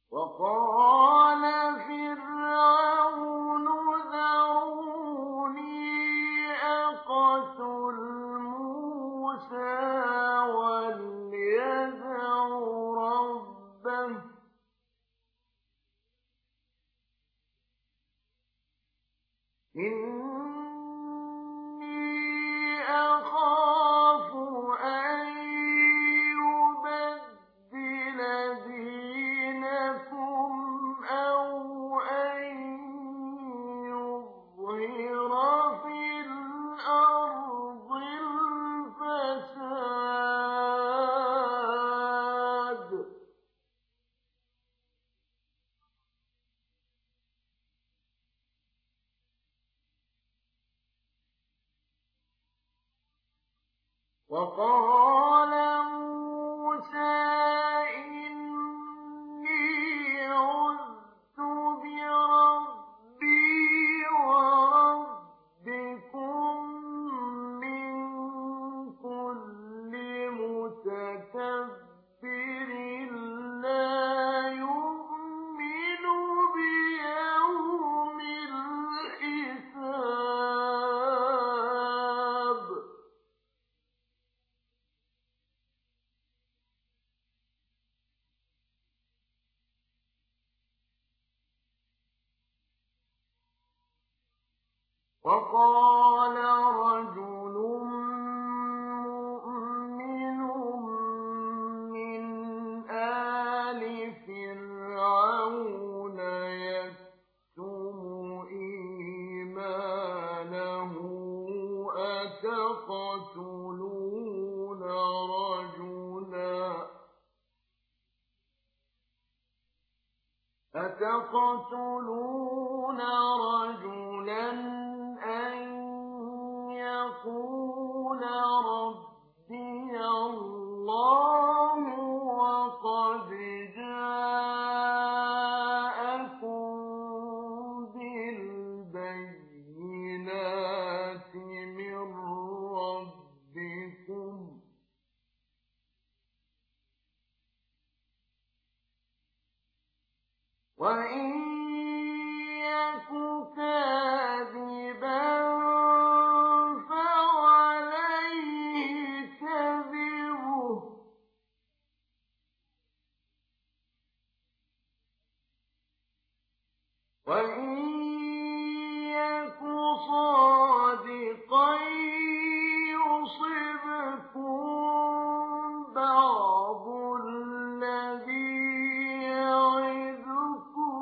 وقال فرعون ذروني أقتل موسى وليدع ربه إني أخاف أن يبدل دينكم أو أن يظهر في الأرض الفساد وقال موسى إني عذت بربي وربكم من كل متكبر لا يؤمن بيوم الحساب وقال رجل مؤمن من آل فرعون يكتم إيمانه أتقتلون رجلا أن يقول ربي الله وقد جاءكم بالبينات من ربكم وإن يك كاذبا فعليه كذبه وإن يك صادقا يصبكم بعض الذي يعدكم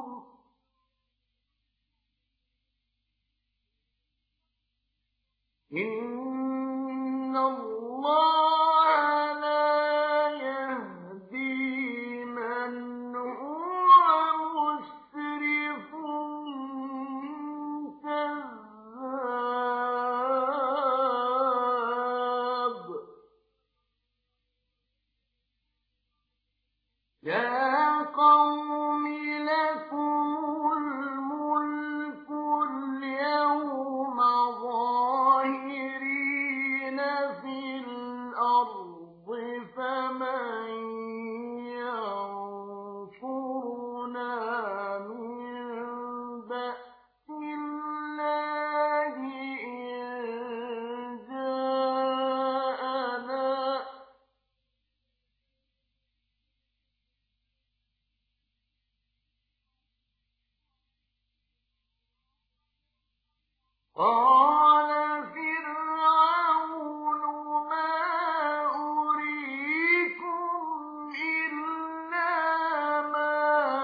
إن الله لا يهدي من هو مسرف كذاب يا قوم لكم الملك اليوم ظاهرين في الأرض فمن ينصرنا من بأس الله إن جاءنا قال فرعون ما أريكم إلا ما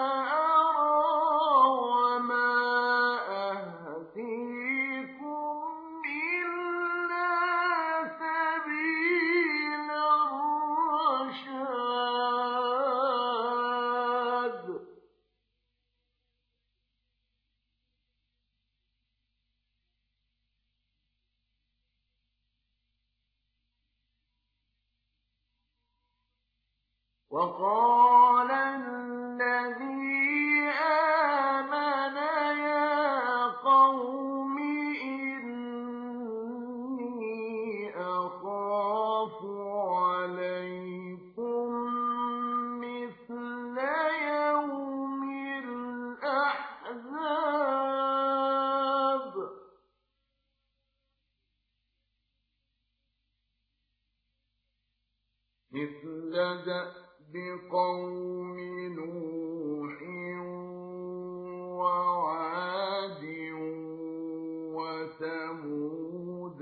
أرى وما أهديكم إلا سبيل الرشاد وقال الذي آمن يا قوم إني أخاف عليكم مثل يوم كدأب قوم نوح وعاد وثمود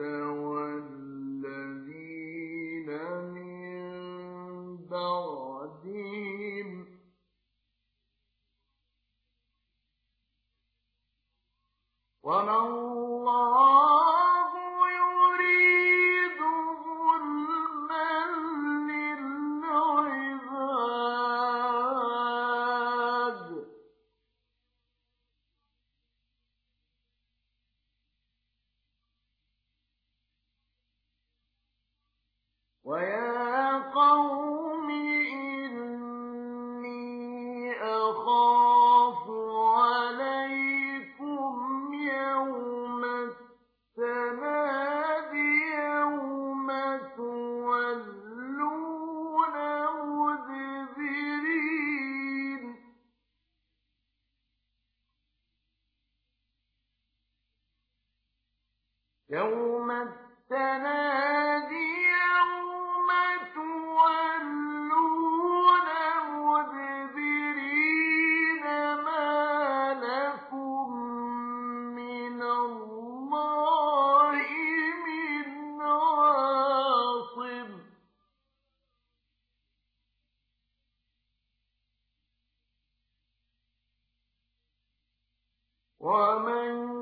والذين من بعدهم وما الله يريد ظلما للعباد ويا قوم إني أخاف عليكم يوم التناد يوم تولون مدبرين يوم التناد يوم تولون مدبرين ما لكم من الله من عاصم ومن